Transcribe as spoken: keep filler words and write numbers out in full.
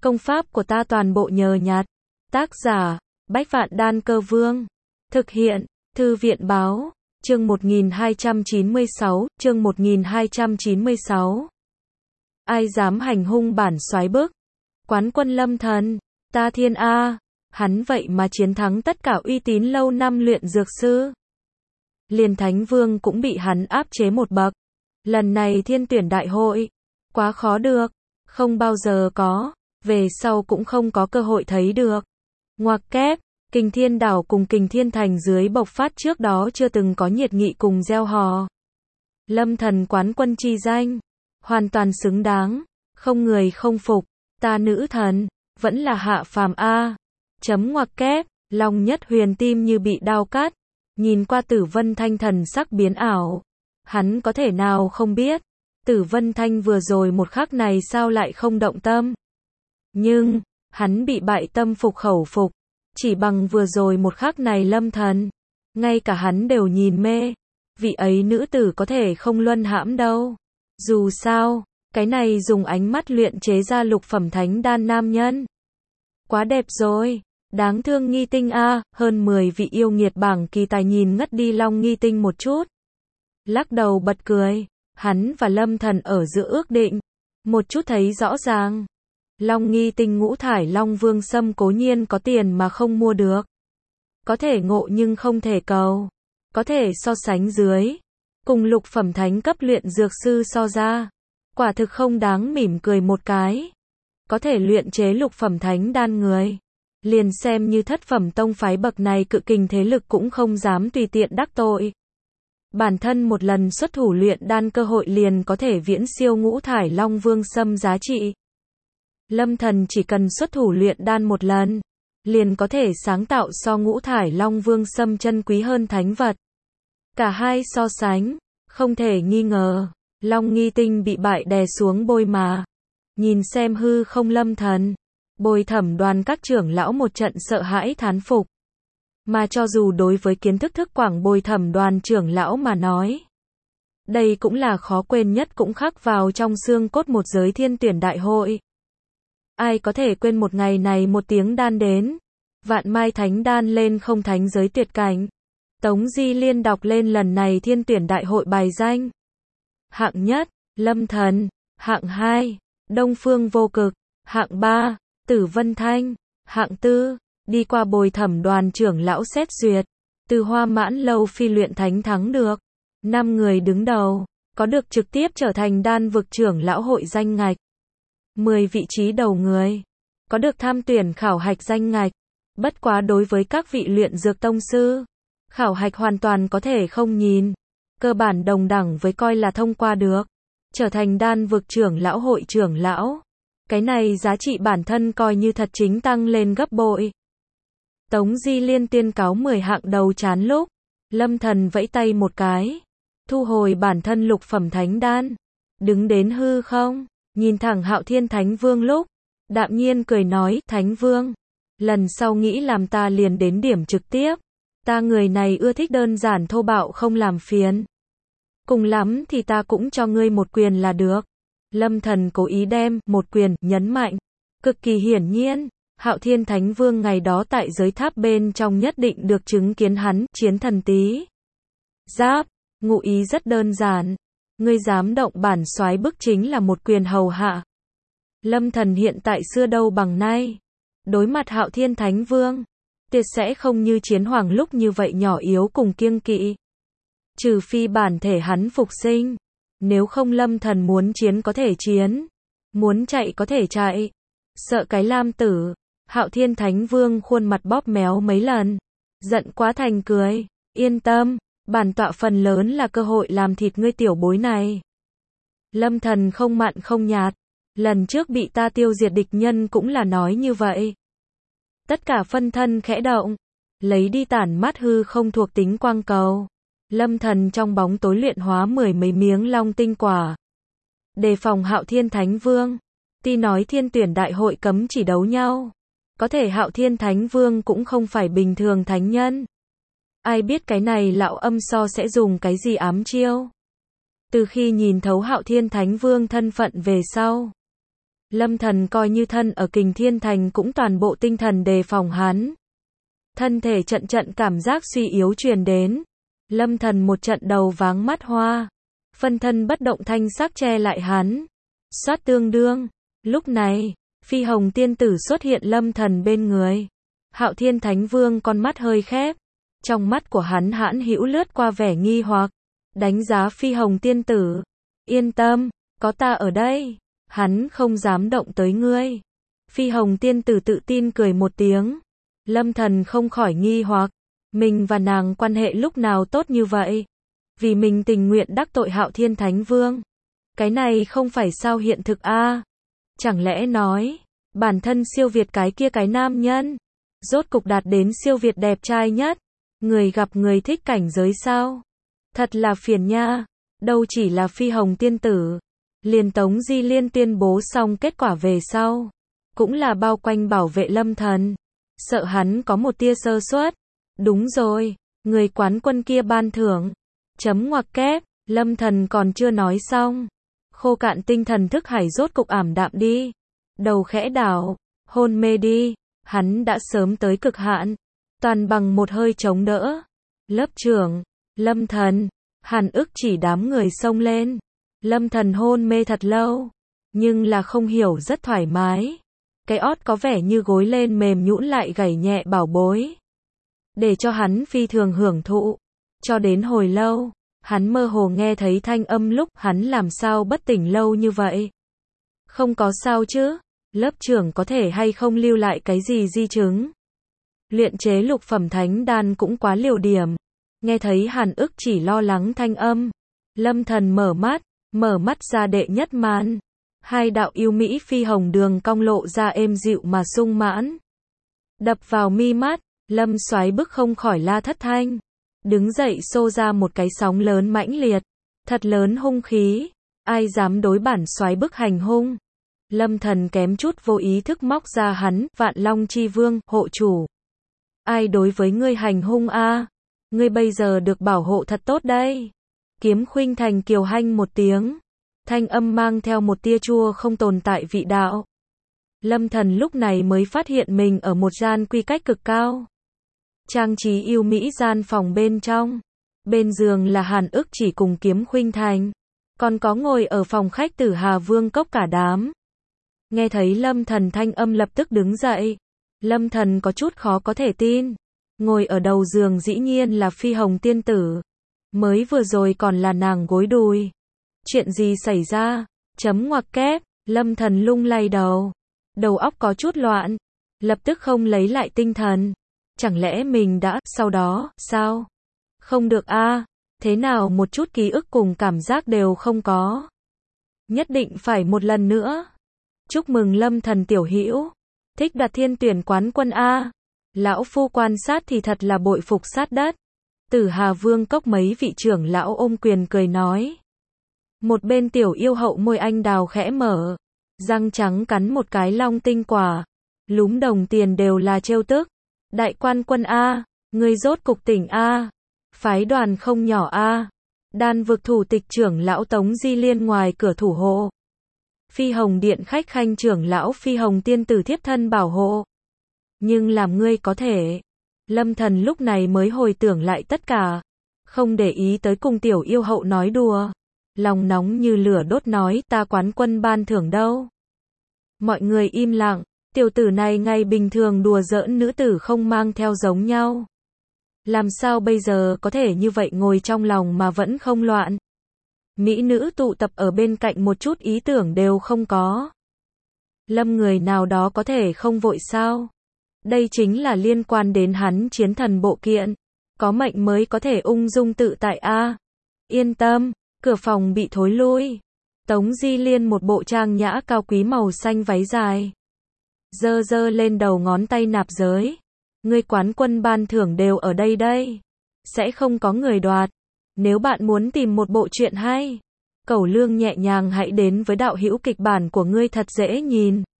Công pháp của ta toàn bộ nhờ nhặt. Tác giả, Bách Vạn Đan Cơ Vương. Thực hiện, Thư viện Báo. Chương một nghìn hai trăm chín mươi sáu, chương một nghìn hai trăm chín mươi sáu. Ai dám hành hung bản soái bức? Quán quân Lâm Thần, ta thiên a, hắn vậy mà chiến thắng tất cả uy tín lâu năm luyện dược sư. Liền Thánh Vương cũng bị hắn áp chế một bậc. Lần này thiên tuyển đại hội, quá khó được, không bao giờ có, về sau cũng không có cơ hội thấy được. Ngoặc kép, Kình Thiên Đảo cùng Kình Thiên Thành dưới bộc phát trước đó chưa từng có nhiệt nghị cùng gieo hò. Lâm Thần quán quân chi danh, hoàn toàn xứng đáng, không người không phục, ta nữ thần, vẫn là hạ phàm a. Chấm ngoặc kép, Long Nhất Huyền tim như bị đao cắt, nhìn qua Tử Vân Thanh thần sắc biến ảo. Hắn có thể nào không biết, Tử Vân Thanh vừa rồi một khắc này sao lại không động tâm. Nhưng, hắn bị bại tâm phục khẩu phục, chỉ bằng vừa rồi một khắc này Lâm Thần, ngay cả hắn đều nhìn mê, vị ấy nữ tử có thể không luân hãm đâu. Dù sao, cái này dùng ánh mắt luyện chế ra lục phẩm thánh đan nam nhân. Quá đẹp rồi, đáng thương Nghi Tinh a, hơn mười vị yêu nghiệt bảng kỳ tài nhìn ngất đi Long Nghi Tinh một chút. Lắc đầu bật cười, hắn và Lâm Thần ở giữa ước định, một chút thấy rõ ràng. Long Nghi Tinh ngũ thải Long Vương Sâm cố nhiên có tiền mà không mua được. Có thể ngộ nhưng không thể cầu. Có thể so sánh dưới. Cùng lục phẩm thánh cấp luyện dược sư so ra. Quả thực không đáng mỉm cười một cái. Có thể luyện chế lục phẩm thánh đan người. Liền xem như thất phẩm tông phái bậc này cự kình thế lực cũng không dám tùy tiện đắc tội. Bản thân một lần xuất thủ luyện đan cơ hội liền có thể viễn siêu ngũ thải Long Vương Sâm giá trị. Lâm Thần chỉ cần xuất thủ luyện đan một lần, liền có thể sáng tạo so ngũ thải Long Vương Sâm chân quý hơn thánh vật. Cả hai so sánh, không thể nghi ngờ, Long Nghi Tinh bị bại đè xuống bôi mà. Nhìn xem hư không Lâm Thần, Bồi Thẩm đoàn các trưởng lão một trận sợ hãi thán phục. Mà cho dù đối với kiến thức thức quảng Bồi Thẩm đoàn trưởng lão mà nói, đây cũng là khó quên nhất cũng khắc vào trong xương cốt một giới thiên tuyển đại hội. Ai có thể quên một ngày này một tiếng đan đến, vạn mai thánh đan lên không thánh giới tuyệt cảnh. Tống Di Liên đọc lên lần này thiên tuyển đại hội bài danh. Hạng nhất, Lâm Thần, hạng hai, Đông Phương Vô Cực, hạng ba, Tử Vân Thanh, hạng tư, đi qua Bồi Thẩm đoàn trưởng lão xét duyệt, từ Hoa Mãn lâu phi luyện thánh thắng được. Năm người đứng đầu, có được trực tiếp trở thành đan vực trưởng lão hội danh ngạch. mười vị trí đầu người, có được tham tuyển khảo hạch danh ngạch. Bất quá đối với các vị luyện dược tông sư, khảo hạch hoàn toàn có thể không nhìn. Cơ bản đồng đẳng với coi là thông qua được. Trở thành đan vực trưởng lão hội trưởng lão. Cái này giá trị bản thân coi như thật chính tăng lên gấp bội. Tống Di Liên tuyên cáo mười hạng đầu chán lúc. Lâm Thần vẫy tay một cái. Thu hồi bản thân lục phẩm thánh đan. Đứng đến hư không. Nhìn thẳng Hạo Thiên Thánh Vương lúc, đạm nhiên cười nói, Thánh Vương, lần sau nghĩ làm ta liền đến điểm trực tiếp, ta người này ưa thích đơn giản thô bạo không làm phiền. Cùng lắm thì ta cũng cho ngươi một quyền là được. Lâm Thần cố ý đem một quyền nhấn mạnh, cực kỳ hiển nhiên, Hạo Thiên Thánh Vương ngày đó tại giới tháp bên trong nhất định được chứng kiến hắn chiến thần tí. Giáp, ngụ ý rất đơn giản. Ngươi dám động bản soái bức chính là một quyền hầu hạ. Lâm Thần hiện tại xưa đâu bằng nay. Đối mặt Hạo Thiên Thánh Vương, tuyệt sẽ không như chiến hoàng lúc như vậy nhỏ yếu cùng kiêng kỵ. Trừ phi bản thể hắn phục sinh. Nếu không Lâm Thần muốn chiến có thể chiến. Muốn chạy có thể chạy. Sợ cái lam tử. Hạo Thiên Thánh Vương khuôn mặt bóp méo mấy lần. Giận quá thành cười. Yên tâm. Bản tọa phần lớn là cơ hội làm thịt ngươi tiểu bối này. Lâm Thần không mặn không nhạt. Lần trước bị ta tiêu diệt địch nhân cũng là nói như vậy. Tất cả phân thân khẽ động. Lấy đi tản mát hư không thuộc tính quang cầu. Lâm Thần trong bóng tối luyện hóa mười mấy miếng long tinh quả. Đề phòng Hạo Thiên Thánh Vương. Tuy nói thiên tuyển đại hội cấm chỉ đấu nhau. Có thể Hạo Thiên Thánh Vương cũng không phải bình thường thánh nhân. Ai biết cái này lão âm so sẽ dùng cái gì ám chiêu. Từ khi nhìn thấu Hạo Thiên Thánh Vương thân phận về sau, Lâm Thần coi như thân ở Kình Thiên Thành cũng toàn bộ tinh thần đề phòng hắn. Thân thể trận trận cảm giác suy yếu truyền đến. Lâm Thần một trận đầu váng mắt hoa. Phân thân bất động thanh sắc che lại hắn. Xoát tương đương. Lúc này, Phi Hồng tiên tử xuất hiện Lâm Thần bên người. Hạo Thiên Thánh Vương con mắt hơi khép. Trong mắt của hắn hãn hữu lướt qua vẻ nghi hoặc. Đánh giá Phi Hồng tiên tử. Yên tâm, có ta ở đây. Hắn không dám động tới ngươi. Phi Hồng tiên tử tự tin cười một tiếng. Lâm Thần không khỏi nghi hoặc. Mình và nàng quan hệ lúc nào tốt như vậy? Vì mình tình nguyện đắc tội Hạo Thiên Thánh Vương. Cái này không phải sao hiện thực a? À? Chẳng lẽ nói, bản thân siêu việt cái kia cái nam nhân, rốt cục đạt đến siêu việt đẹp trai nhất, người gặp người thích cảnh giới sao? Thật là phiền nha, đâu chỉ là Phi Hồng tiên tử, liền Tống Di Liên tuyên bố xong kết quả về sau, cũng là bao quanh bảo vệ Lâm Thần, sợ hắn có một tia sơ suất. Đúng rồi, người quán quân kia ban thưởng. Chấm ngoặc kép, Lâm Thần còn chưa nói xong. Khô cạn tinh thần thức hải rốt cục ảm đạm đi. Đầu khẽ đảo, hôn mê đi. Hắn đã sớm tới cực hạn. Toàn bằng một hơi chống đỡ. Lớp trưởng, Lâm Thần, Hàn Ức chỉ đám người xông lên. Lâm Thần hôn mê thật lâu. Nhưng là không hiểu rất thoải mái. Cái ót có vẻ như gối lên mềm nhũn lại gảy nhẹ bảo bối. Để cho hắn phi thường hưởng thụ. Cho đến hồi lâu, hắn mơ hồ nghe thấy thanh âm lúc hắn làm sao bất tỉnh lâu như vậy. Không có sao chứ, lớp trưởng có thể hay không lưu lại cái gì di chứng. Luyện chế lục phẩm thánh đan cũng quá liều điểm. Nghe thấy Hàn Ức chỉ lo lắng thanh âm. Lâm Thần mở mắt, mở mắt ra đệ nhất màn. Hai đạo yêu mỹ phi hồng đường cong lộ ra êm dịu mà sung mãn. Đập vào mi mắt. Lâm Soái bức không khỏi la thất thanh. Đứng dậy xô ra một cái sóng lớn mãnh liệt. Thật lớn hung khí. Ai dám đối bản Soái bức hành hung. Lâm Thần kém chút vô ý thức móc ra hắn, Vạn Long Chi Vương, hộ chủ. Ai đối với ngươi hành hung a? À? Ngươi bây giờ được bảo hộ thật tốt đây. Kiếm Khuynh Thành kiều hanh một tiếng. Thanh âm mang theo một tia chua không tồn tại vị đạo. Lâm Thần lúc này mới phát hiện mình ở một gian quy cách cực cao. Trang trí yêu mỹ gian phòng bên trong. Bên giường là Hàn Ức chỉ cùng Kiếm Khuynh Thành. Còn có ngồi ở phòng khách Tử Hà Vương Cốc cả đám. Nghe thấy Lâm Thần thanh âm lập tức đứng dậy. Lâm Thần có chút khó có thể tin. Ngồi ở đầu giường dĩ nhiên là Phi Hồng tiên tử. Mới vừa rồi còn là nàng gối đùi. Chuyện gì xảy ra? Chấm ngoặc kép, Lâm Thần lung lay đầu. Đầu óc có chút loạn. Lập tức không lấy lại tinh thần. Chẳng lẽ mình đã, sau đó, sao? Không được a, à, thế nào một chút ký ức cùng cảm giác đều không có. Nhất định phải một lần nữa. Chúc mừng Lâm Thần tiểu hữu. Thích đoạt thiên tuyển quán quân a. Lão phu quan sát thì thật là bội phục sát đất. Tử Hà Vương Cốc mấy vị trưởng lão ôm quyền cười nói. Một bên tiểu yêu hậu môi anh đào khẽ mở. Răng trắng cắn một cái long tinh quả. Lúm đồng tiền đều là trêu tức. Đại quan quân a, ngươi rốt cục tỉnh a. Phái đoàn không nhỏ a. Đan vực thủ tịch trưởng lão Tống Di Liên ngoài cửa thủ hộ. Phi Hồng điện khách khanh trưởng lão Phi Hồng tiên tử thiếp thân bảo hộ. Nhưng làm ngươi có thể. Lâm Thần lúc này mới hồi tưởng lại tất cả. Không để ý tới cùng tiểu yêu hậu nói đùa. Lòng nóng như lửa đốt nói ta quán quân ban thưởng đâu. Mọi người im lặng. Tiểu tử này ngày bình thường đùa giỡn nữ tử không mang theo giống nhau. Làm sao bây giờ có thể như vậy ngồi trong lòng mà vẫn không loạn. Mỹ nữ tụ tập ở bên cạnh một chút ý tưởng đều không có. Lâm người nào đó có thể không vội sao? Đây chính là liên quan đến hắn chiến thần bộ kiện. Có mệnh mới có thể ung dung tự tại a. À, yên tâm, cửa phòng bị thối lui. Tống Di Liên một bộ trang nhã cao quý màu xanh váy dài. Dơ dơ lên đầu ngón tay nạp giới. Ngươi quán quân ban thưởng đều ở đây đây. Sẽ không có người đoạt. Nếu bạn muốn tìm một bộ truyện hay, cẩu lương nhẹ nhàng hãy đến với đạo hữu kịch bản của ngươi thật dễ nhìn.